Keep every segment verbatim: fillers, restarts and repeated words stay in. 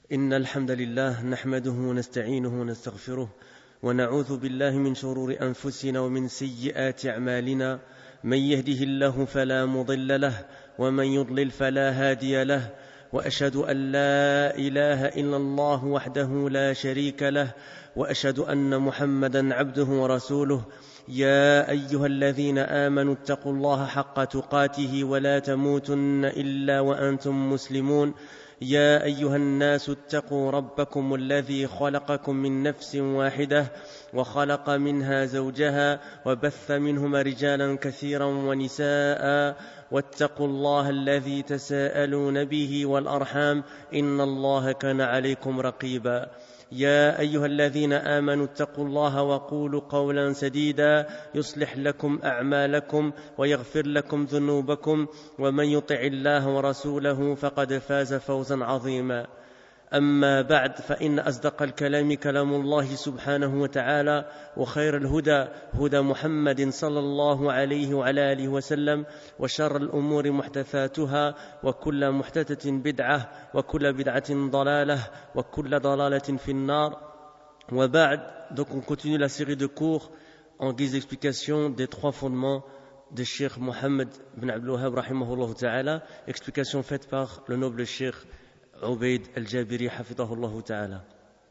إن الحمد لله نحمده ونستعينه ونستغفره ونعوذ بالله من شرور أنفسنا ومن سيئات أعمالنا. من يهده الله فلا مضل له ومن يضلل فلا هادي له، وأشهد أن لا إله إلا الله وحده لا شريك له، وأشهد أن محمدا عبده ورسوله. يا أيها الذين آمنوا اتقوا الله حق تقاته ولا تموتن إلا وأنتم مسلمون. يا أيها الناس اتقوا ربكم الذي خلقكم من نفس واحدة وخلق منها زوجها وبث منهما رجالا كثيرا ونساء، واتقوا الله الذي تساءلون به والأرحام إن الله كان عليكم رقيبا. يا أيها الذين آمنوا اتقوا الله وقولوا قولا سديدا يصلح لكم أعمالكم ويغفر لكم ذنوبكم، ومن يطع الله ورسوله فقد فاز فوزا عظيما. أما بعد، فإن أصدق الكلام كلام الله سبحانه وتعالى، وخير الهدى هدى محمد صلى الله عليه وعلى آله وسلم، وشر الأمور محدثاتها، وكل محدثة بدعة، وكل بدعة ضلالة، وكل ضلالة في النار. وبعد. Donc on continue la série de cours en guise d'explication des trois fondements de Cheikh Mohammed bin Abdul Wahhab rahimahullah ta'ala, explication faite par le noble Cheikh Ubayd al-Jabiri hafidahullah ta'ala.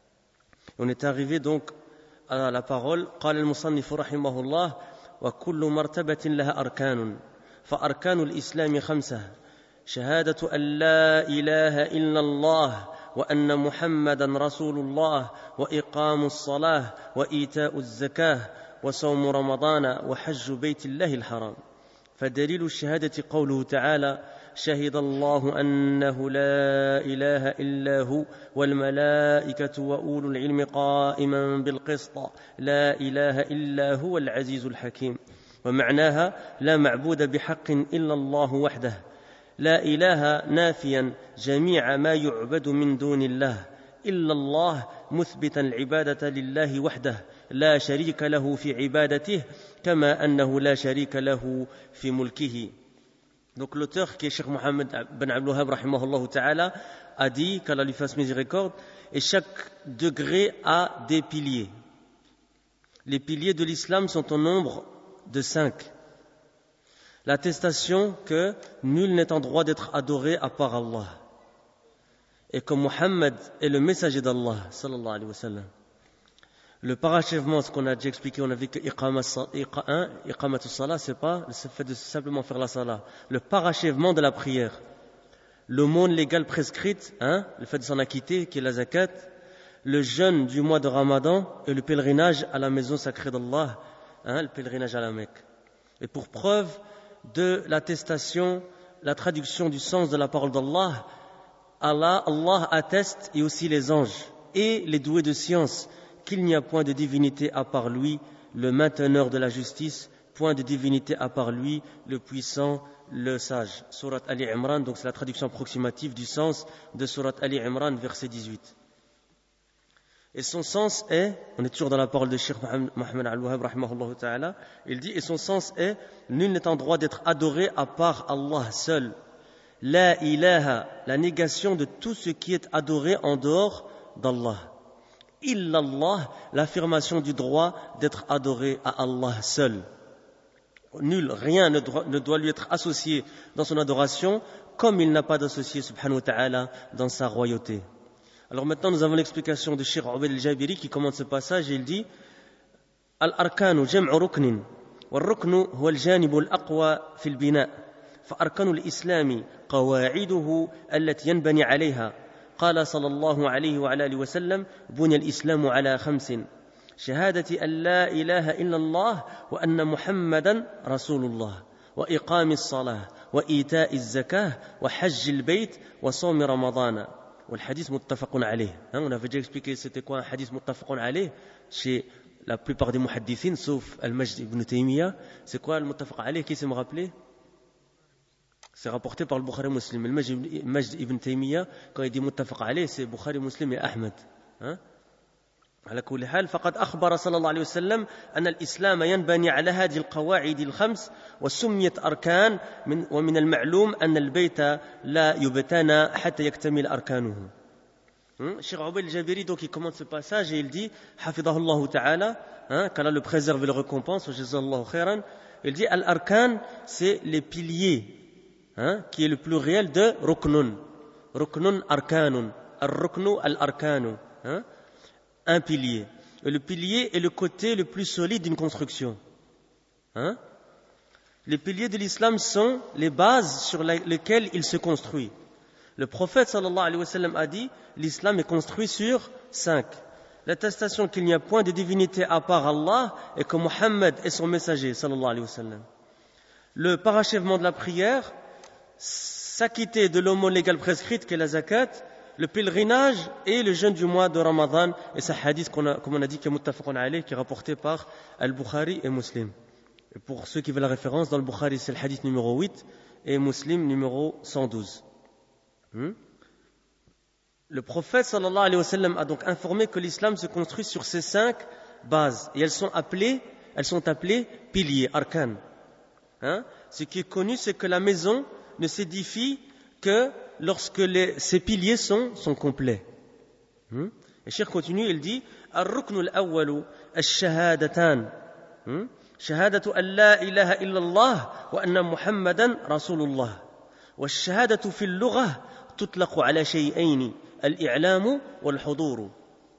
On est arrivé donc à la parole. قال المصنف رحمه الله: وكل مرتبة لها أركان، فأركان الإسلام خمسة: شهادة أن لا إله إلا الله وأن محمدا رسول الله، وإقام الصلاة، وإيتاء الزكاة، وصوم رمضان، وحج بيت الله الحرام. فدليل الشهادة قوله تعالى: شهد الله أنه لا إله إلا هو والملائكة وأولو العلم قائما بالقسط لا إله إلا هو العزيز الحكيم. ومعناها: لا معبود بحق إلا الله وحده، لا إله نافيا جميع ما يعبد من دون الله، إلا الله مثبتا العبادة لله وحده لا شريك له في عبادته، كما أنه لا شريك له في ملكه. Donc l'auteur, qui est Cheikh Mohammed bin Abdul Wahhab rahimahullah ta'ala, a dit qu'Allah lui fasse miséricorde, et chaque degré a des piliers. Les piliers de l'islam sont au nombre de cinq. L'attestation que nul n'est en droit d'être adoré à part Allah, et que Mohammed est le messager d'Allah sallallahu alayhi wa sallam. Le parachèvement, ce qu'on a déjà expliqué, on a vu que iqamatus salah, c'est pas le fait de simplement faire la salah. Le parachèvement de la prière, l'aumône légale prescrite, hein, le fait de s'en acquitter, qui est la zakat, le jeûne du mois de Ramadan et le pèlerinage à la maison sacrée d'Allah, hein, le pèlerinage à la Mecque. Et pour preuve de l'attestation, la traduction du sens de la parole d'Allah, Allah, Allah atteste, et aussi les anges et les doués de science, qu'il n'y a point de divinité à part lui, le mainteneur de la justice, point de divinité à part lui, le puissant, le sage. Surat Ali Imran, donc c'est la traduction approximative du sens de Surat Ali Imran, verset dix-huit. Et son sens est, on est toujours dans la parole de Cheikh Mohammed al-Wahhab rahimahullah ta'ala, il dit, et son sens est: nul n'est en droit d'être adoré à part Allah seul. La ilaha, la négation de tout ce qui est adoré en dehors d'Allah. Illallah, l'affirmation du droit d'être adoré à Allah seul. Nul, rien ne doit, ne doit lui être associé dans son adoration, comme il n'a pas d'associé subhanahu wa ta'ala dans sa royauté. Alors maintenant nous avons l'explication de Cheikh Ubayd al-Jabiri qui commente ce passage, et il dit: Al-arkanu jam'u ruknin, wal-ruknu huwa al-janibu al-aqwa fi al-bina, fa-arkanu al-islami qawa'iduhu allati yanbani 'alayha. قال صلى الله عليه وعلى آله وسلم: بني الإسلام على خمس: شهادة أن لا إله إلا الله وأن محمدا رسول الله، وإقام الصلاة، وإيتاء الزكاة، وحج البيت، وصوم رمضان. والحديث متفق عليه. On avait déjà expliqué c'était quoi un hadith muttafaqun alayh chez la plupart des muhaddithines, sauf Al-Majd ibn Taymiyyah. C'est quoi le muttafaq alayh? Qui sait me rappeler? C'est rapporté par le Bukhari Muslim. Le Majd ibn Taymiyyah, quand il dit muttafaq alayh, c'est Bukhari Muslim et Ahmed. Hein? على كل حال فقد أخبر صلى الله عليه وسلم أن الإسلام ينبني على هذه القواعد الخمس وسميت أركان من ومن المعلوم أن البيت لا يبتنى حتى يكتمل أركانه. Hum, Cheikh Ubayd al-Jabiri, donc, il commente ce passage et il dit, Hafidahullahu ta'ala, hein, qu'Allah le préserve et le récompense, Jazallahu khairan, il dit, Al-Arkan, c'est les piliers, hein, qui est le pluriel de Ruknun. Ruknun Arkanun. Ar-Ruknu al-Arkanu. Hein, un pilier. Et le pilier est le côté le plus solide d'une construction. Hein? Les piliers de l'islam sont les bases sur lesquelles il se construit. Le prophète sallallahu alayhi wa sallam a dit, l'islam est construit sur cinq. L'attestation qu'il n'y a point de divinité à part Allah et que Mohammed est son messager sallallahu alayhi wa sallam. Le parachèvement de la prière, s'acquitter de l'aumône légale prescrite qu'est la zakat, le pèlerinage et le jeûne du mois de Ramadan. Et ce hadith, qu'on a, comme on a dit, qui est muttafaqun alayh, qui est rapporté par Al-Bukhari et Muslim. Et pour ceux qui veulent la référence, dans le Bukhari, c'est le hadith numéro huit et Muslim numéro cent douze. Hmm? Le prophète sallallahu alayhi wa sallam a donc informé que l'islam se construit sur ces cinq bases. Et elles sont appelées, elles sont appelées piliers, arkan. Hein? Ce qui est connu, c'est que la maison ne s'édifie que lorsque les, ces piliers sont, sont complets. Hmm? Et Cheikh continue, il dit Ar-ruknu al-awwalu ash-shahadatan. Hmm? Shahadatu an la ilaha illallah wa anna Muhammadan Rasulullah. والشهادة في اللغة تطلق على شيئين الإعلام والحضور.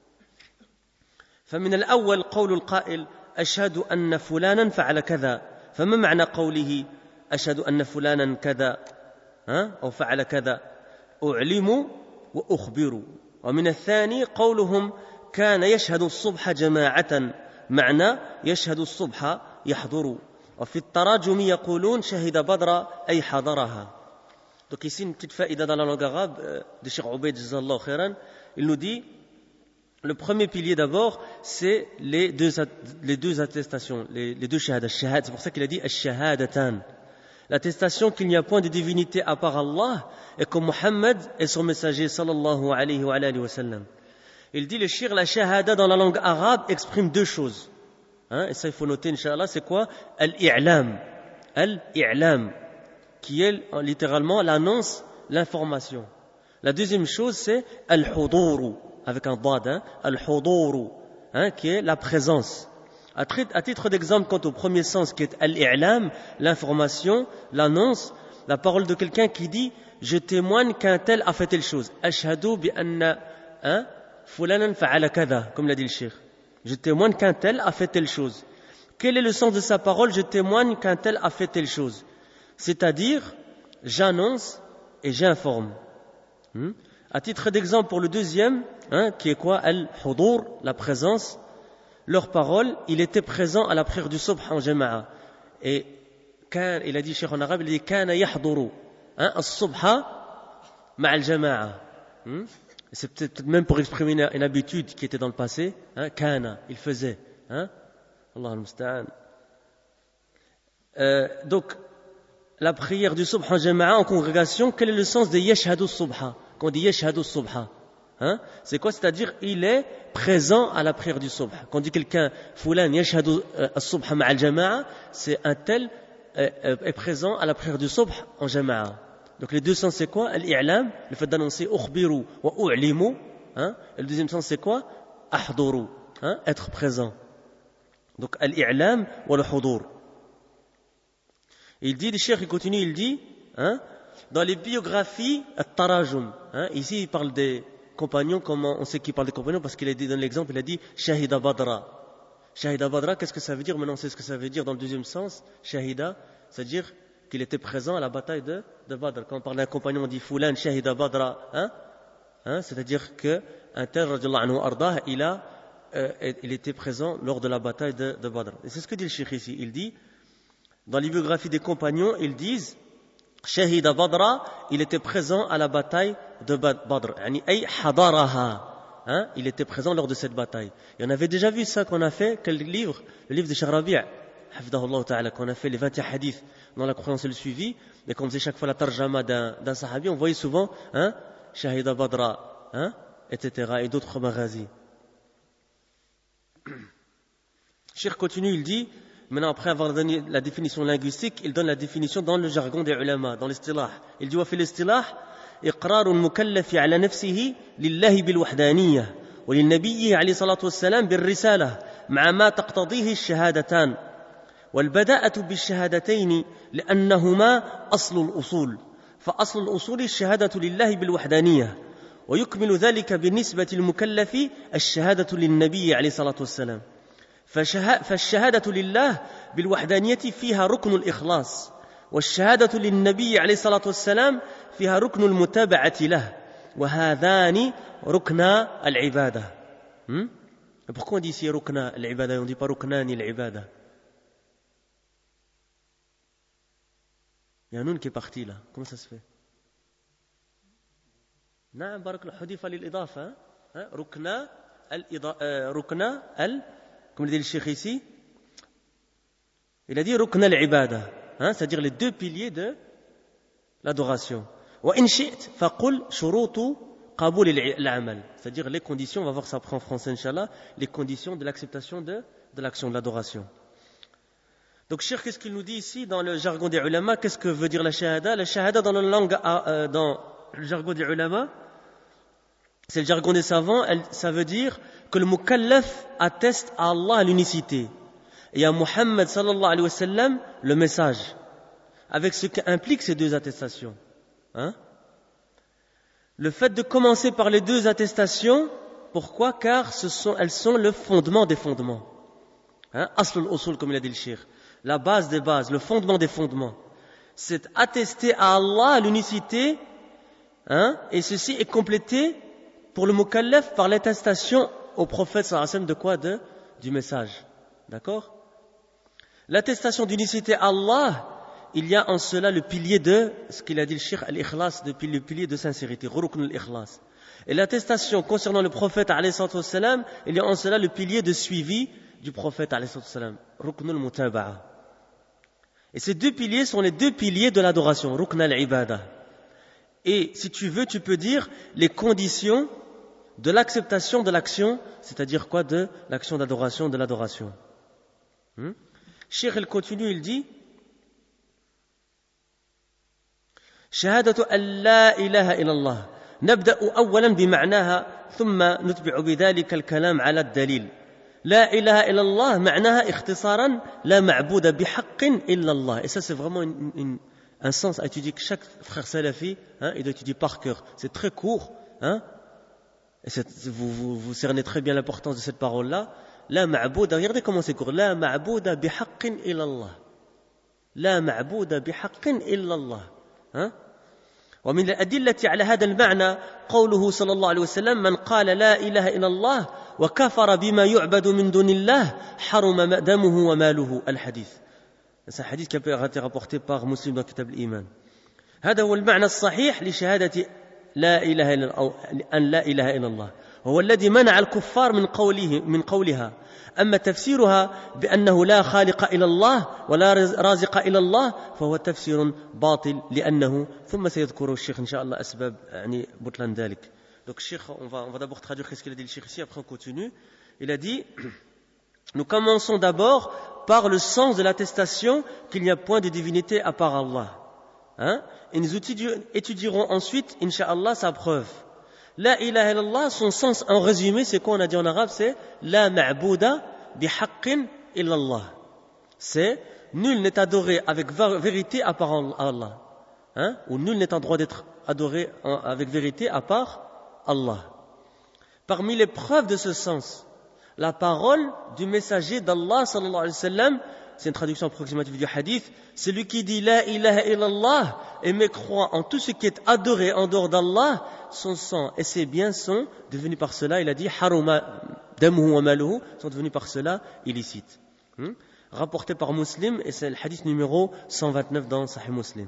فمن الأول قول القائل أشهد أن فلانا فعل كذا. فما معنى قوله أشهد أن فلانا كذا أو فعل كذا؟ أعلم وأخبر. ومن الثاني قولهم كان يشهد الصبح جماعة معنى يشهد الصبح يحضر. وفي التراجم يقولون شهد بدر أي حضرها. Donc ici une petite faïda dans la langue arabe de Cheikh Ubayd Jazallahu khairan. Il nous dit, le premier pilier d'abord, c'est les deux, les deux attestations, les, les deux shahadas. C'est pour ça qu'il a dit ash-shahadatan. L'attestation qu'il n'y a point de divinité à part Allah et que Muhammad est son messager sallallahu alayhi wa alayhi wa sallam. Il dit, le shir, la shahada dans la langue arabe exprime deux choses. Hein, et ça il faut noter, Inch'Allah, c'est quoi? Al-i'lam. Al-i'lam, qui est littéralement l'annonce, l'information. La deuxième chose, c'est al-huduru, avec un dad, hein, al-huduru, hein, qui est la présence. À titre d'exemple, quant au premier sens, qui est al-i'lam, l'information, l'annonce, la parole de quelqu'un qui dit « Je témoigne qu'un tel a fait telle chose ». « Ashhadu bi anna fulanan fa'ala kadha », comme l'a dit le cheikh. Je témoigne qu'un tel a fait telle chose. Quel est le sens de sa parole? Je témoigne qu'un tel a fait telle chose. C'est-à-dire, j'annonce et j'informe. Hmm? À titre d'exemple, pour le deuxième, hein, qui est quoi? Al-hudur, la présence. Leur parole, il était présent à la prière du subh en jama'a. Et kan, il a dit, cheikh en arabe, il a dit kana yahduru, hein, as-subha ma'al jama'a. Hmm? C'est peut-être même pour exprimer une, une habitude qui était dans le passé. Hein, kana, il faisait. Hein? Allah al-musta'an. Euh, donc, la prière du subh en jama'a, en congrégation, quel est le sens de yashhadu subha? Quand on dit yashhadu subha, hein? C'est quoi? C'est-à-dire, il est présent à la prière du subh. Quand on dit quelqu'un, fulan yashhadu as-subha ma'al jama'a, c'est un tel euh, est présent à la prière du subh en jama'a. Donc les deux sens c'est quoi? Al-i'lam, le fait d'annoncer ukhbiru wa u'limu, hein? Et le deuxième sens c'est quoi? Ahduru, hein? Être présent. Donc al-i'lam wa al-hudur. Il dit, le cheikh il continue, il dit, hein, dans les biographies, at-tarajum, hein, ici il parle des compagnons, comment on sait qu'il parle des compagnons, parce qu'il a dit dans l'exemple, il a dit Shahida Badra. Shahida Badra, qu'est-ce que ça veut dire? Maintenant on sait ce que ça veut dire dans le deuxième sens. Shahida, c'est-à-dire qu'il était présent à la bataille de, de Badr. Quand on parle d'un compagnon, on dit Fulan Shahida Badra, hein, hein, c'est-à-dire qu'un tel, radiallahu anhu ardah, il, a, euh, il était présent lors de la bataille de, de Badr. Et c'est ce que dit le cheikh ici. Il dit, dans les biographies des compagnons, ils disent Shahida Badra, il était présent à la bataille de Badr. Yani, ay hadaraha, hein, il était présent lors de cette bataille. Et on avait déjà vu ça qu'on a fait, quel livre? Le livre de Cheikh Rabi', hafidahullah ta'ala, qu'on a fait les vingt et un hadiths dans la croyance et le suivi, et qu'on faisait chaque fois la tarjama d'un, d'un sahabi, on voyait souvent, hein, Shahida Badra, hein, et cetera, et d'autres maghazis. Cheikh continue, il dit Maintenant, après avoir donné la définition linguistique, il donne la définition dans le jargon des ulama, dans l'istilah. Il dit وفي الاصطلاح إقرار المكلف على نفسه لله بالوحدانية وللنبي عليه الصلاة والسلام بالرسالة مع ما تقتضيه الشهادتان والبداءة بالشهادتين لأنهما أصل الأصول فأصل الأصول الشهادة لله بالوحدانية ويكمل ذلك بالنسبة للمكلف الشهادة للنبي عليه الصلاة والسلام فالشهادة لله بالوحدانية فيها ركن الإخلاص والشهادة للنبي عليه الصلاة والسلام فيها ركن المتابعة له وهذان ركنا العبادة. Pourquoi on dit ici rukna al-ibada et on ne dit pas ruknani al-ibada? Il y a un noun qui est parti là. Comment ça se fait? نعم بارك الله حذف للإضافة ركنا الإضافة ركنا ال comme le dit le cheikh ici il a dit rukna al-ibada hein, c'est-à-dire les deux piliers de l'adoration. وإن شئت فقل شروط قبول العمل, c'est-à-dire les conditions, on va voir ça après en français inchallah, les conditions de l'acceptation de, de l'action, de l'adoration. Donc cheikh, qu'est-ce qu'il nous dit ici dans le jargon des ulama? Qu'est-ce que veut dire la shahada? La shahada dans la langue, euh, dans le jargon des ulama, c'est le jargon des savants, elle, ça veut dire que le mukallaf atteste à Allah à l'unicité et à Muhammad sallallahu alayhi wa sallam le message, avec ce qu'impliquent ces deux attestations. Hein? Le fait de commencer par les deux attestations, pourquoi? Car ce sont, elles sont le fondement des fondements. Hein? Aslul usul, comme il a dit le cheikh, la base des bases, le fondement des fondements. C'est attester à Allah à l'unicité, hein? Et ceci est complété pour le mukallaf par l'attestation au prophète sallallahu alayhi wa sallam de quoi? De, du message. D'accord? L'attestation d'unicité à Allah, il y a en cela le pilier de ce qu'il a dit le cheikh al-ikhlas, depuis le pilier de sincérité, rukn al-ikhlas. Et l'attestation concernant le prophète alayhi salatu wassalam, il y a en cela le pilier de suivi du prophète alayhi salatu wassalam, rukn al-mutaba'a. Et ces deux piliers sont les deux piliers de l'adoration, rukn al-ibada. Et si tu veux, tu peux dire les conditions de l'acceptation de l'action, c'est-à-dire quoi? De l'action d'adoration, de l'adoration. Hmm? Cheikh, il continue, il dit شهادة أن لا إله إلا الله نبدأ أولا بمعناها ثم نتبع بذلك الكلام على الدليل. لا إله إلا الله معناها اختصارا لا معبود بحق إلا الله. Et ça c'est vraiment une, une, un sens à étudier que chaque frère salafi hein, il doit étudier par cœur. C'est très court hein, et vous, vous, vous cernez très bien l'importance de cette parole-là. لا معبود, regardez comment c'est court. لا معبود بحق إلا الله. لا معبود بحق إلا الله. ها؟ ومن الأدلة على هذا المعنى قوله صلى الله عليه وسلم من قال لا إله إلا الله وكفر بما يعبد من دون الله حرم دمه وماله. الحديث c'est un hadith qui a été rapporté par Muslim dans Kitab al-Iman. هذا هو المعنى الصحيح لشهادة لا إله إلا الله أن لا إله إلا الله هو الذي منع الكفار من قوله من قولها. أما تفسيرها بأنه لا خالق إلى الله ولا رازق إلى الله فهو تفسير باطل لأنه ثم سيذكر الشيخ إن شاء الله أسباب يعني بطلان ذلك. Donc Cheikh, on va, on va d'abord traduire ce qu'il a dit le Cheikh ici, après on continue. Il a dit, nous commençons d'abord par le sens de l'attestation qu'il n'y a point de divinité à part Allah. Hein? Et nous étudierons ensuite, Inch'Allah, sa preuve. La ilaha illallah, son sens en résumé, c'est quoi on a dit en arabe? C'est la ma'bouda bihaqqin illallah. C'est nul n'est adoré avec vérité à part Allah. Hein? Ou nul n'est en droit d'être adoré avec vérité à part Allah. Parmi les preuves de ce sens, la parole du messager d'Allah sallallahu alayhi wa sallam, c'est une traduction approximative du hadith, celui qui dit la ilaha illallah et mécroit en tout ce qui est adoré en dehors d'Allah, son sang et ses biens sont devenus par cela, il a dit haruma damuhu wa maluhu, sont devenus par cela illicites. Hmm? Rapporté par Muslim, et c'est le hadith numéro cent vingt-neuf dans Sahih Muslim.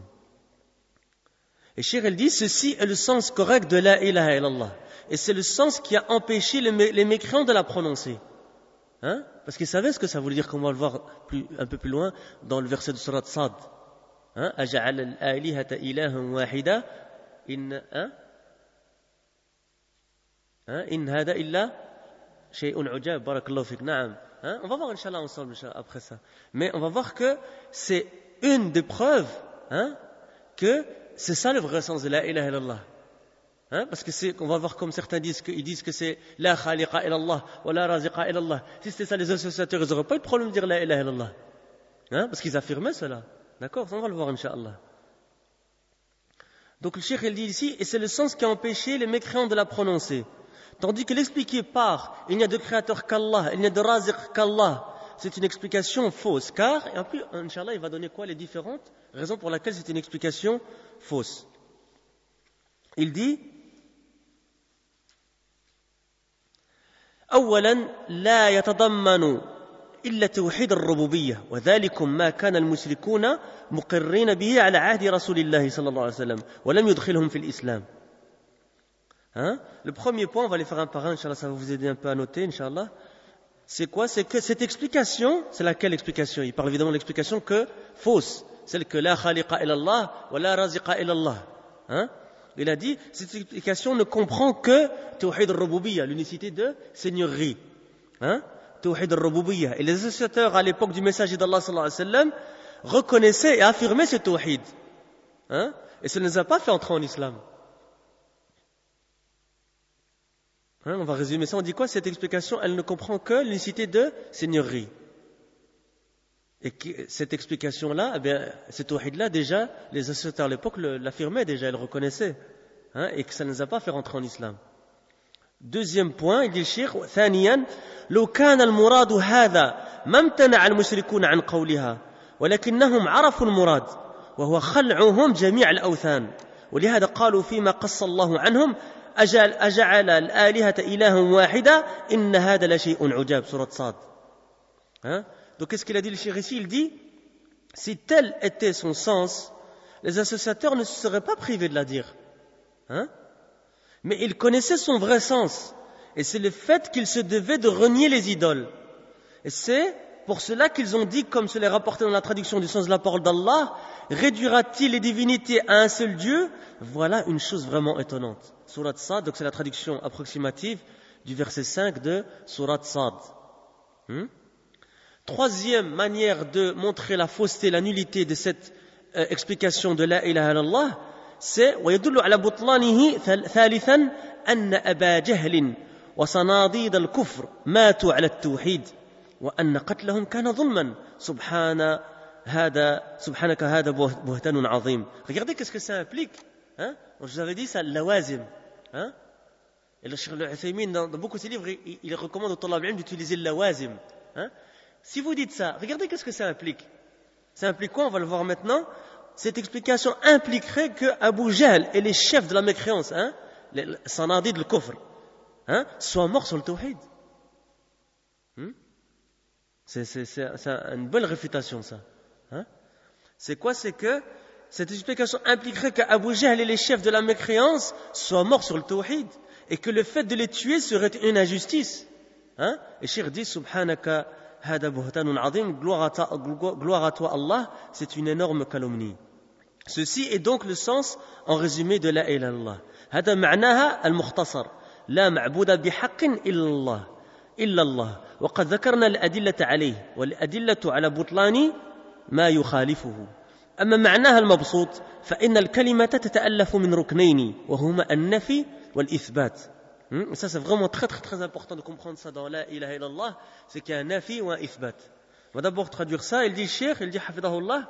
Et Cheikh elle dit, ceci est le sens correct de la ilaha illallah. Et c'est le sens qui a empêché les, mé- les mécréants de la prononcer. Hein? Parce qu'ils savaient ce que ça voulait dire, comme on va le voir plus, un peu plus loin dans le verset de Surat Sad. Hein? Aja'al al-alihata ilahan wahida in hein? Hein? In hada illa shay'un ujab barakallahu fik. Na'am. hein, on va voir Inch'Allah ensemble après ça. Mais on va voir que c'est une des preuves hein, que c'est ça le vrai sens de la ilaha illallah. Hein, parce que c'est, on va voir comme certains disent qu'ils disent que c'est la khaliqa illallah wa la raziqa illallah. Si c'était ça les associateurs, ils n'auraient pas eu de problème de dire la ilaha illallah. Hein, parce qu'ils affirmaient cela. D'accord, on va le voir Inch'Allah. Donc le cheikh il dit ici, et c'est le sens qui a empêché les mécréants de la prononcer. Tandis que l'expliquer par il n'y a de créateur qu'Allah, il n'y a de raziq qu'Allah, c'est une explication fausse. Car, et en plus, Inch'Allah, il va donner quoi les différentes raisons pour lesquelles c'est une explication fausse. Il dit أولا لا يتضمن إلا توحيد الربوبية وذلك ما كان المشركون مقرين به على عهد رسول الله صلى الله عليه وسلم ولم يدخلهم في الإسلام. Hein? Le premier point, on va les faire un par un, Inch'Allah, ça va vous aider un peu à noter, Inch'Allah. C'est quoi? C'est que cette explication, c'est laquelle explication? Il parle évidemment de l'explication que fausse, celle que la khaliqa illallah wa la raziqa illallah. Hein? Il a dit, cette explication ne comprend que Tawhid al-Rububiyya, l'unicité de seigneurie. Hein? Tawhid al-Rububiyya. Et les associateurs à l'époque du messager d'Allah sallallahu alayhi wa sallam reconnaissaient et affirmaient ce Tawhid. Hein? Et ça ne les a pas fait entrer en islam. Hein? On va résumer ça. On dit quoi? Cette explication, elle ne comprend que l'unicité de seigneurie. Et que cette explication-là, eh bien, ce tawhid-là, déjà, les associateurs à l'époque l'affirmaient déjà, ils le reconnaissaient. Hein, et que ça ne les a pas fait rentrer en islam. Deuxième point, il dit le cheikh, ثانيا لو كان المراد هذا ما امتنع المشركون عن قولها ولكنهم عرفوا المراد وهو خلعهم جميع الأوثان ولهذا قالوا فيما قص الله عنهم أجعل, أجعل الآلهة إلها واحدا إن هذا لشيء عجاب سورة صاد. Hein? Donc, qu'est-ce qu'il a dit le cheikh ici? Il dit, si tel était son sens, les associateurs ne se seraient pas privés de la dire. Hein? Mais ils connaissaient son vrai sens. Et c'est le fait qu'ils se devaient de renier les idoles. Et c'est pour cela qu'ils ont dit, comme cela est rapporté dans la traduction du sens de la parole d'Allah, réduira-t-il les divinités à un seul Dieu? Voilà une chose vraiment étonnante. Surat Sad, donc c'est la traduction approximative du verset cinq de Surat Sad. Hmm? Troisième manière de montrer la fausseté, la nullité de cette euh, explication de la ilaha illallah, c'est ويدل على بطلانه ثالثا أن أبا جهل وصناديد الكفر ماتوا على التوحيد وأن قتلهم كان ظلما سبحان هذا سبحانك هذا بهتان عظيم. Regardez qu'est-ce que ça implique. Hein? Je vous avais dit ça, lawazim. Hein? Et le Cheikh Al-Uthaymin, dans, dans beaucoup de ses livres, il, il recommande aux talab al-ilm d'utiliser le lawazim. Hein? Si vous dites ça, regardez qu'est-ce que ça implique. Ça implique quoi? On va le voir maintenant. Cette explication impliquerait que Abu Jahl et les chefs de la mécréance, hein, les sanadid le kufr, hein, soient morts sur le tawhid. Hmm? C'est, c'est, c'est, c'est une bonne réfutation, ça. Hein? C'est quoi? C'est que cette explication impliquerait que Abu Jahl et les chefs de la mécréance soient morts sur le tawhid et que le fait de les tuer serait une injustice. Hein? Et Cheikh dit, Subhanaka hada buhtanun azim, gloire à toi Allah, c'est une énorme calomnie. Ceci est donc le sens en résumé de la ilaha illallah. هذا معناها المختصر لا معبود بحق إلا الله إلا الله وقد ذكرنا الأدلة عليه والأدلة على بطلان ما يخالفه. أما معناها المبسوط فإن الكلمة تتألف من ركنين وهما النفي والإثبات. Et ça, c'est vraiment très, très, très important de comprendre ça dans la ilaha illallah, c'est qu'il y a un nafi ou un ithbat. On va d'abord traduire ça. Il dit, Cheikh, il dit, hafidahullah,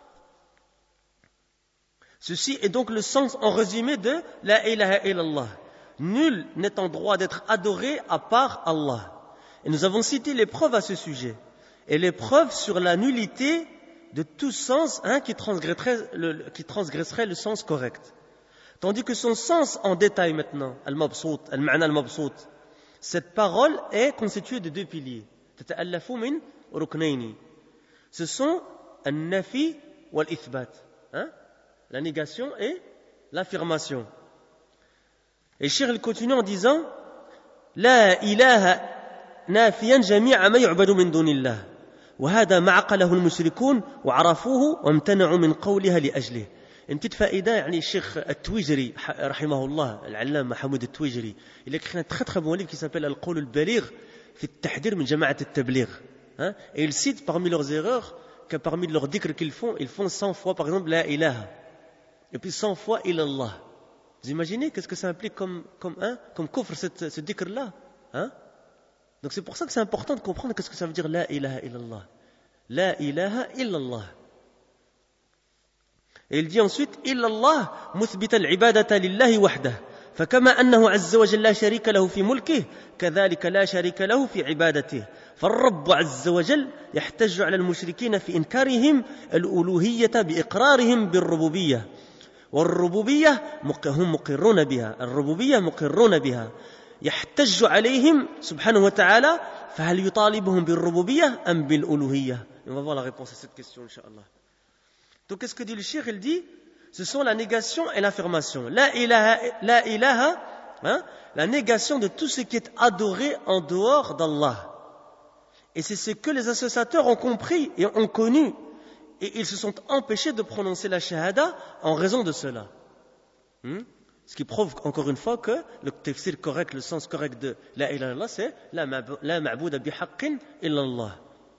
ceci est donc le sens en résumé de la ilaha illallah. Nul n'est en droit d'être adoré à part Allah. Et nous avons cité les preuves à ce sujet. Et les preuves sur la nullité de tout sens hein, qui, transgresserait le, qui transgresserait le sens correct. Tandis que son sens en détail maintenant, al-mabsout, al-ma'na al-mabsout, cette parole est constituée de deux piliers. تتألف من ركنين. Ce sont al-nafi wal-ithbat. Hein? La négation et l'affirmation. Et Cheikh il continue en disant لا إله نافيا جميع ما يعبد من دون الله وهذا ما عقله المشركون وعرفوه وامتنعوا من قولها لأجله. Une petite faïda, يعني الشيخ التويجري رحمه الله, العلامة حمود التويجري, il a écrit un très très bon livre qui s'appelle Al-Qawl al-Baligh في التحذير من جماعة التبليغ. Hein? Et ils citent parmi leurs erreurs que parmi leurs dhikr qu'ils font, ils font cent fois par exemple la ilaha. Et puis cent fois illallah. Vous imaginez qu'est-ce que ça implique comme, comme, hein, comme kufr, cette, ce dhikr-là, hein? Donc c'est pour ça que c'est important de comprendre qu'est-ce que ça veut dire la ilaha illallah. La ilaha illallah. Et il dit ensuite illallah muthbita al-ibadata lillahi wahdah. فكما أنه عز وجل لا شريك له في ملكه كذلك لا شريك له في عبادته فالرب عز وجل يحتج على المشركين في إنكارهم الألوهية بإقرارهم بالربوبية والربوبية هم مقرون بها الربوبية مقرون بها يحتج عليهم سبحانه وتعالى فهل يطالبهم بالربوبية أم بالألوهية. On va voir la réponse à cette question Inch'Allah. Donc qu'est-ce que dit le cheikh? Il dit ce sont la négation et l'affirmation. La ilaha, la ilaha, hein, la négation de tout ce qui est adoré en dehors d'Allah. Et c'est ce que les associateurs ont compris et ont connu. Et ils se sont empêchés de prononcer la shahada en raison de cela. Hmm? Ce qui prouve encore une fois que le tafsir correct, le sens correct de la ilaha illallah, c'est la ma'bouda bihaqqin illallah.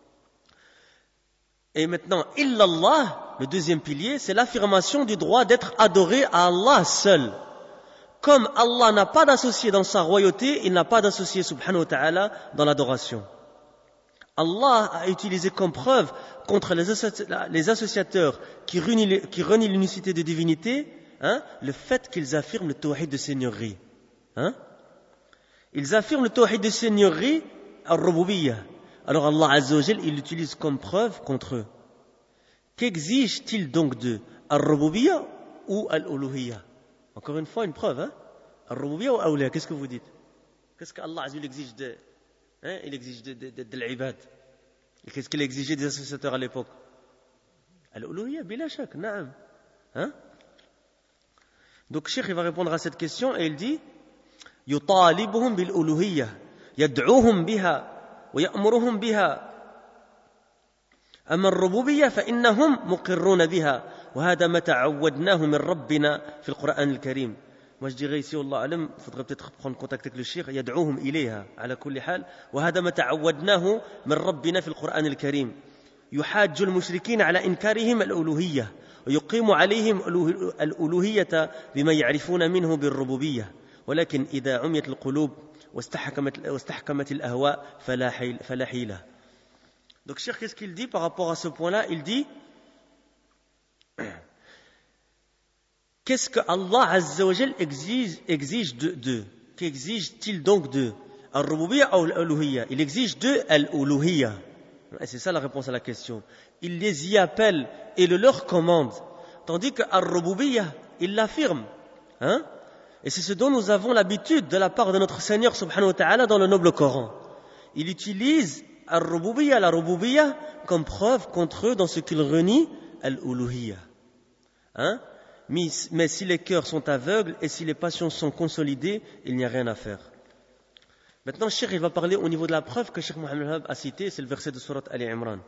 Et maintenant, illallah, le deuxième pilier, c'est l'affirmation du droit d'être adoré à Allah seul. Comme Allah n'a pas d'associé dans sa royauté, il n'a pas d'associé subhanahu wa ta'ala dans l'adoration. Allah a utilisé comme preuve contre les, associ- les associateurs qui renient, qui renient l'unicité de divinité, hein, le fait qu'ils affirment le tawhid de seigneurie. Hein? Ils affirment le tawhid de seigneurie al-rububiyyah. Alors Allah Azza wa Jal, il l'utilise comme preuve contre eux. Qu'exige-t-il donc d'eux? Al-rububiyyah ou al-uluhiyyah? Encore une fois, une preuve. Hein? Al-rububiyyah ou al-uluhiyyah? Qu'est-ce que vous dites? Qu'est-ce qu'Allah Azza wa Jal exige de, hein? Il exige de, de, de, de l'ibad. Et qu'est-ce qu'il exigeait des associateurs à l'époque? Al-uluhiyyah, bila shak, na'am. Hein? Donc, Cheikh, il va répondre à cette question et il dit يطالبهم بالألوهية يدعوهم بها ويأمرهم بها أما الربوبية فإنهم مقرون بها وهذا ما تعودناه من ربنا في القرآن الكريم. Moi je dirais ici والله أعلم il faudrait peut-être prendre contact avec le cheikh يدعوهم إليها على كل حال وهذا ما تعودناه من ربنا في القرآن الكريم يحاج المشركين على إنكارهم الألوهية ويقيم عليهم الألوهية بما يعرفون منه بالربوبية ولكن إذا عميت القلوب واستحكمت, واستحكمت الأهواء فلا, حيل فلا حيلة. Donc Cheikh, qu'est-ce qu'il dit par rapport à ce point-là? Il dit qu'est-ce que Allah Azza wa Jal exige, exige d'eux de, Qu'exige-t-il donc d'eux? Al-Rububiyyah ou Al-Uluhiyyah? Il exige d'eux Al-Uluhiyyah. Et c'est ça la réponse à la question. Il les y appelle et le leur commande. Tandis que Al-Rububiyyah, il l'affirme. Hein? Et c'est ce dont nous avons l'habitude de la part de notre Seigneur subhanahu wa ta'ala dans le noble Coran. Il utilise Al-Rububiyyah, la Rububiyyah, comme preuve contre eux dans ce qu'il renie Al-Uluhiyyah. Hein? Mais, mais si les cœurs sont aveugles et si les passions sont consolidées, il n'y a rien à faire. Maintenant, Cheikh, il va parler au niveau de la preuve que Cheikh Mohammed Wahab a cité, c'est le verset de Surat Ali Imran.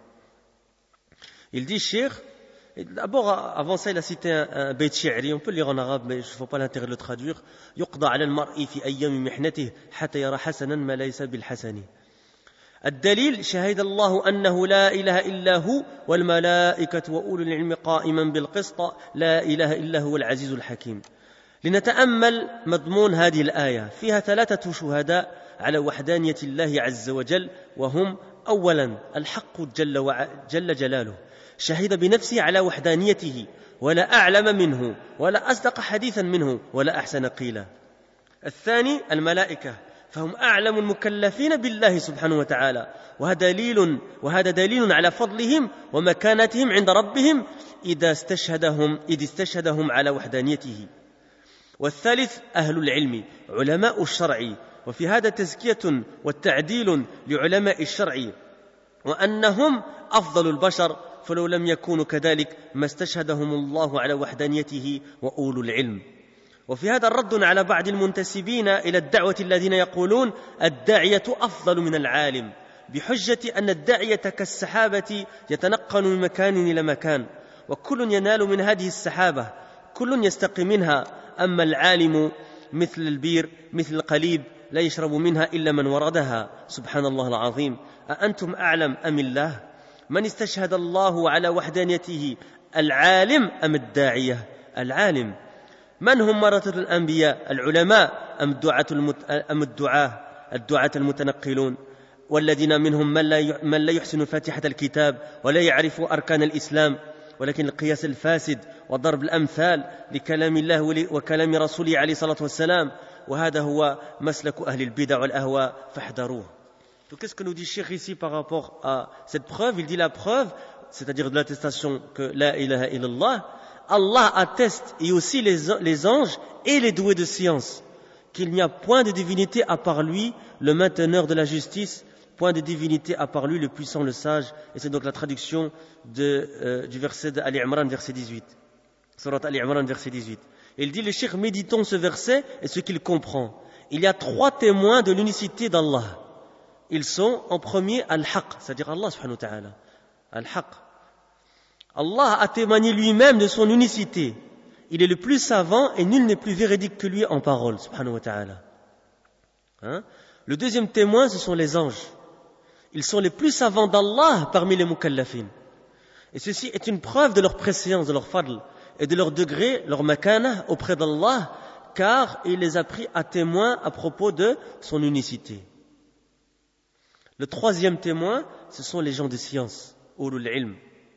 Il dit, Cheikh, d'abord, avant ça, il a cité un, un bayt shi'ri, on peut le lire en arabe, mais il ne faut pas l'intérêt de le traduire. يقضى على المرء في أيام محنته حتى يرى حسنا ما ليس بالحسن. الدليل شهد الله أنه لا إله إلا هو والملائكة وأولو العلم قائما بالقسط لا إله إلا هو العزيز الحكيم. لنتأمل مضمون هذه الآية فيها ثلاثة شهداء على وحدانية الله عز وجل وهم أولا الحق جل, وع... جل جلاله شهد بنفسه على وحدانيته ولا أعلم منه ولا أصدق حديثا منه ولا أحسن قيلا. الثاني الملائكة فهم أعلم المكلفين بالله سبحانه وتعالى وهذا دليل وهذا دليل على فضلهم ومكانتهم عند ربهم إذا استشهدهم إذ استشهدهم على وحدانيته. والثالث أهل العلم علماء الشرع وفي هذا تزكية والتعديل لعلماء الشرع وأنهم أفضل البشر فلو لم يكونوا كذلك ما استشهدهم الله على وحدانيته وأولو العلم. وفي هذا الرد على بعض المنتسبين إلى الدعوة الذين يقولون الداعية أفضل من العالم بحجة أن الداعية كالسحابة يتنقل من مكان إلى مكان وكل ينال من هذه السحابة كل يستقي منها أما العالم مثل البير مثل القليب لا يشرب منها إلا من وردها سبحان الله العظيم أأنتم أعلم أم الله من استشهد الله على وحدانيته العالم أم الداعية العالم من هم ورثة الأنبياء العلماء أم الدعاة المت... أم الدعاة الدعاة المتنقلون والذين منهم من لا من لا يحسن فاتحة الكتاب ولا يعرف أركان الإسلام ولكن القياس الفاسد وضرب الأمثال لكلام الله وكلام رسوله عليه الصلاة والسلام وهذا هو مسلك أهل البدع والأهواء فاحذروه. Donc qu'est-ce que nous dit Cheikh ici par rapport à cette preuve? Il dit la preuve, c'est-à-dire de l'attestation que la ilaha illallah, Allah atteste et aussi les, les anges et les doués de science qu'il n'y a point de divinité à part lui, le mainteneur de la justice, point de divinité à part lui, le puissant, le sage. Et c'est donc la traduction de, euh, du verset d'Ali Imran, verset dix-huit. Surat Ali Imran, verset dix-huit. Et il dit, le cheikh, méditons ce verset et ce qu'il comprend. Il y a trois témoins de l'unicité d'Allah. Ils sont, en premier, Al-Haq, c'est-à-dire Allah subhanahu wa ta'ala. Al-Haq. Allah a témoigné lui-même de son unicité. Il est le plus savant et nul n'est plus véridique que lui en parole, subhanahu wa ta'ala. Hein? Le deuxième témoin, ce sont les anges. Ils sont les plus savants d'Allah parmi les mukallafin. Et ceci est une preuve de leur préséance, de leur fadl, et de leur degré, leur makana auprès d'Allah, car il les a pris à témoin à propos de son unicité. Le troisième témoin, ce sont les gens de science, ulul ilm.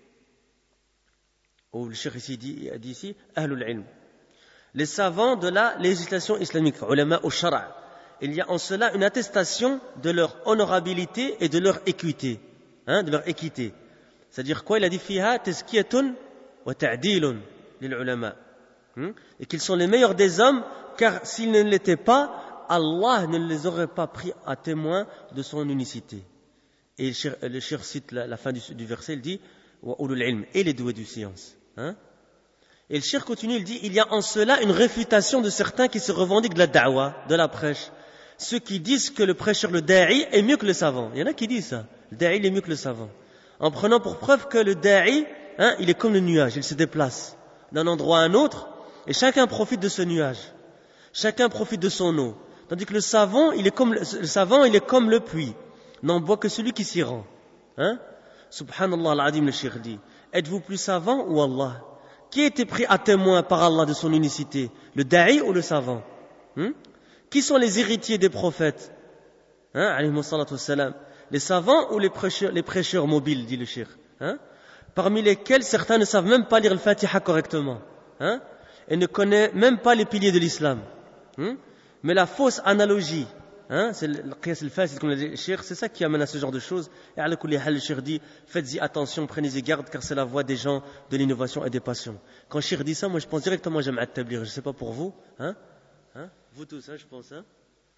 Ou le cheikh ici dit, a dit ici, ahlul ilm. Les savants de la législation islamique, ulama au shara'. Il y a en cela une attestation de leur honorabilité et de leur équité, hein, de leur équité. C'est-à-dire quoi? Il a dit fiha tazkiyatun wa ta'dilun lil ulama. Et qu'ils sont les meilleurs des hommes, car s'ils ne l'étaient pas, Allah ne les aurait pas pris à témoin de son unicité. Et le cheikh cite la, la fin du, du verset, il dit wa ulul ilm, et les doués de science. Hein? Et le cheikh continue, il dit il y a en cela une réfutation de certains qui se revendiquent de la da'wa, de la prêche. Ceux qui disent que le prêcheur, le da'i, est mieux que le savant. Il y en a qui disent ça. Le da'i, il est mieux que le savant. En prenant pour preuve que le da'i, hein, il est comme le nuage, il se déplace d'un endroit à un autre, et chacun profite de ce nuage. Chacun profite de son eau. Tandis que le savant, il est comme le, le savant, il est comme le puits. N'en boit que celui qui s'y rend. Hein? Subhanallah al-Adim, le cheikh dit. Êtes-vous plus savant ou Allah? Qui a été pris à témoin par Allah de son unicité? Le da'i ou le savant? Hein? Qui sont les héritiers des prophètes? Hein, alayhimu salatu wassalam. Les savants ou les prêcheurs, les prêcheurs mobiles, dit le cheikh, hein? Parmi lesquels certains ne savent même pas lire le Fatiha correctement, hein? Et ne connaissent même pas les piliers de l'islam. Hein? Mais la fausse analogie, hein? C'est le qiyas al-fasid, comme l'a dit le cheikh, c'est ça qui amène à ce genre de choses. Et à la kulli hal, le cheikh dit, faites-y attention, prenez-y garde, car c'est la voie des gens de l'innovation et des passions. Quand le cheikh dit ça, moi je pense directement à Jama'at Tabligh, je ne sais pas pour vous, hein? Hein? Vous tous, hein, je pense. Hein?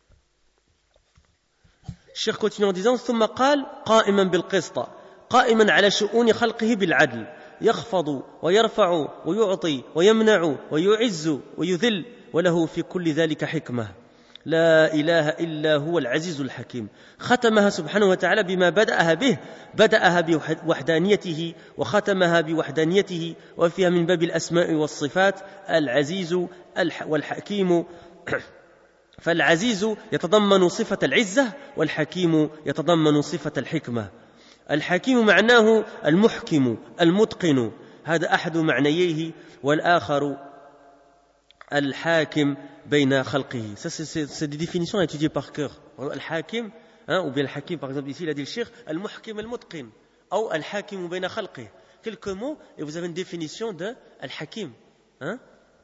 الشيخ continue en disant ثم قال قائما بالقسط قائما على شؤون خلقه بالعدل يخفض ويرفع ويعطي ويمنع ويعز ويذل وله في كل ذلك حكمة لا إله إلا هو العزيز الحكيم ختمها سبحانه وتعالى بما بدأها به بدأها بوحدانيته وختمها بوحدانيته وفيها من باب الأسماء والصفات العزيز والحكيم فالعزيز يتضمن صفة العزة والحكيم يتضمن صفة الحكمة الحكيم معناه المحكم المتقن هذا أحد معنييه والآخر الحاكم بين خلقه. Ça c'est, c'est des définitions à étudier par cœur. Al-Hakim, hein, ou bien Al-Hakim par exemple ici il a dit le cheikh Al-Muhkim Al-Mutqin ou Al-Hakim بين خلقه. Quelques mots et vous avez une définition de Al-Hakim. Hein?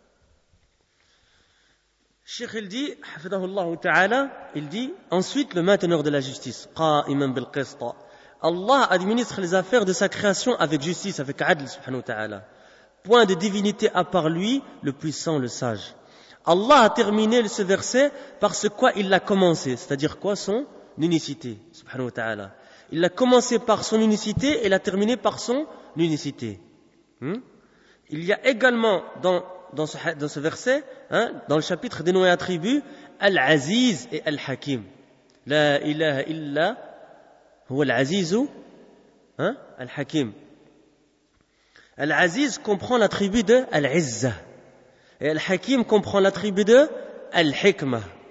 Cheikh il dit, hafidahullah ta'ala, il dit ensuite le mainteneur de la justice, qa'iman bil qist. Allah administre les affaires de sa création avec justice, avec adl subhanahu wa ta'ala. Point de divinité à part lui, le puissant, le sage. Allah a terminé ce verset par ce quoi il l'a commencé, c'est-à-dire quoi? Son unicité, subhanahu wa ta'ala. Il l'a commencé par son unicité et l'a terminé par son unicité. Hmm? Il y a également dans Dans ce, dans ce verset, hein, dans le chapitre dénommé attribut, Al-Aziz et Al-Hakim. La ilaha illa huwa Al-Azizu, hein, Al-Hakim. Al-Aziz comprend l'attribut de Al-Izza. Et Al-Hakim comprend l'attribut de Al-Hikmah.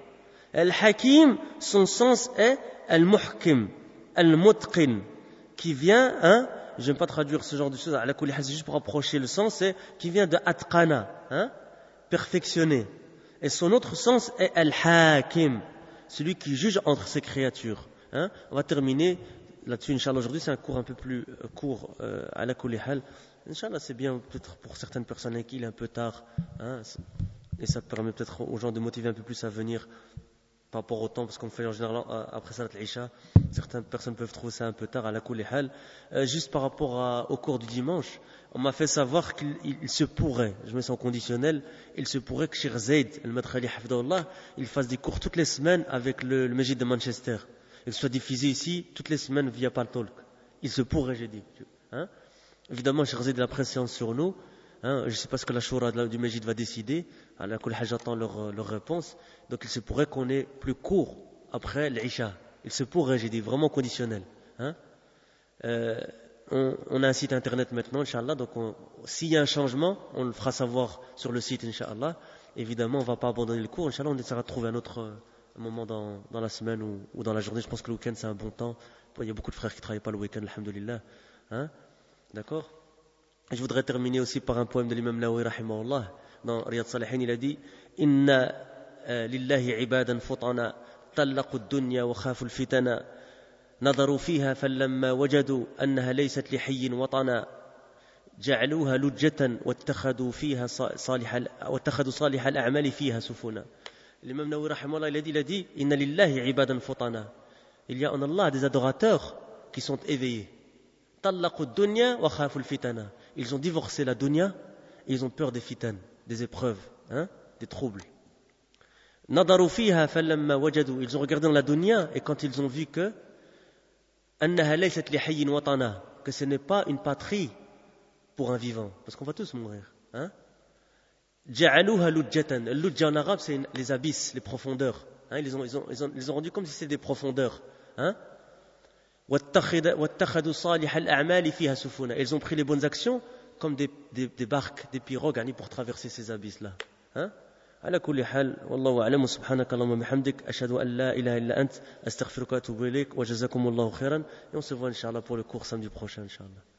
Al-Hakim, son sens est Al-Muhkim, Al-Mutqin, qui vient, hein, je n'aime pas traduire ce genre de choses, c'est juste pour approcher le sens, c'est qui vient de Atqana, hein, perfectionner. Et son autre sens est Al-Hakim, celui qui juge entre ses créatures. Hein. On va terminer là-dessus, Inch'Allah. Aujourd'hui, c'est un cours un peu plus court, euh, à la kulli hal. Inch'Allah, c'est bien peut-être pour certaines personnes qu'il est un peu tard, hein, et ça permet peut-être aux gens de motiver un peu plus à venir par rapport au temps, parce qu'on fait en général après Salat al-Isha. Certaines personnes peuvent trouver ça un peu tard à la kulli hal. Euh, juste par rapport à, au cours du dimanche, on m'a fait savoir qu'il il, il se pourrait, je mets ça en conditionnel, il se pourrait que Cheikh Zaid, le maître Ali Hafidahullah, il fasse des cours toutes les semaines avec le, le Masjid de Manchester, et que ce soit diffusé ici toutes les semaines via Paltalk. Il se pourrait, j'ai dit. Hein? Évidemment, Cheikh Zaid a la présence sur nous. Hein, je ne sais pas ce que la Shura du Majid va décider. À la Kul Hajj, j'attends leur, leur réponse. Donc il se pourrait qu'on ait plus court après l'Isha. Il se pourrait, j'ai dit, vraiment conditionnel. Hein. Euh, on, on a un site internet maintenant, Inch'Allah. Donc on, s'il y a un changement, on le fera savoir sur le site, Inch'Allah. Évidemment, on ne va pas abandonner le cours. Inch'Allah, on essaiera de trouver un autre euh, moment dans, dans la semaine ou, ou dans la journée. Je pense que le week-end, c'est un bon temps. Il y a beaucoup de frères qui ne travaillent pas le week-end, alhamdoulilah. Hein. D'accord. Je voudrais terminer aussi par un poème de l'imam Nawawi rahimahullah. Dans Riyad Salihin, il a dit Inna lillahi ibadan futana talaqu ad-dunya wa khafu al-fitana nadaru fiha falamma wajadu annaha laysat li hayyin watana ja'aluha lujjatan wattakhadhu fiha salih wattakhadhu salih al-a'mali fiha sufuna. L'imam Nawawi rahimahullah, il a dit, il a dit Inna lillahi ibadan futana. Il y a en Allah des adorateurs qui sont éveillés. Talaqu ad-dunya wa khafu al-fitana. Ils ont divorcé la dunya et ils ont peur des fitan, des épreuves, hein, des troubles. Nadaru fiha falamma wajadu. Ils ont regardé dans la dunya et quand ils ont vu que annaha laysat li hayyin watana, que ce n'est pas une patrie pour un vivant, parce qu'on va tous mourir. Hein. Ja'aluha lujjatan. Lujja en arabe, c'est les abysses, les profondeurs. Hein, ils, ont, ils, ont, ils, ont, ils ont rendu comme si c'était des profondeurs. Hein. Ils ont pris les bonnes actions comme des, des, des barques, des pirogues pour traverser ces abysses-là. Hein? على كل حال والله أعلم سبحانك اللهم وبحمدك أشهد أن لا إله إلا أنت أستغفرك وأتوب إليك وجزاكم الله خيرا et on se voit Inch'Allah pour le cours samedi prochain Inch'Allah.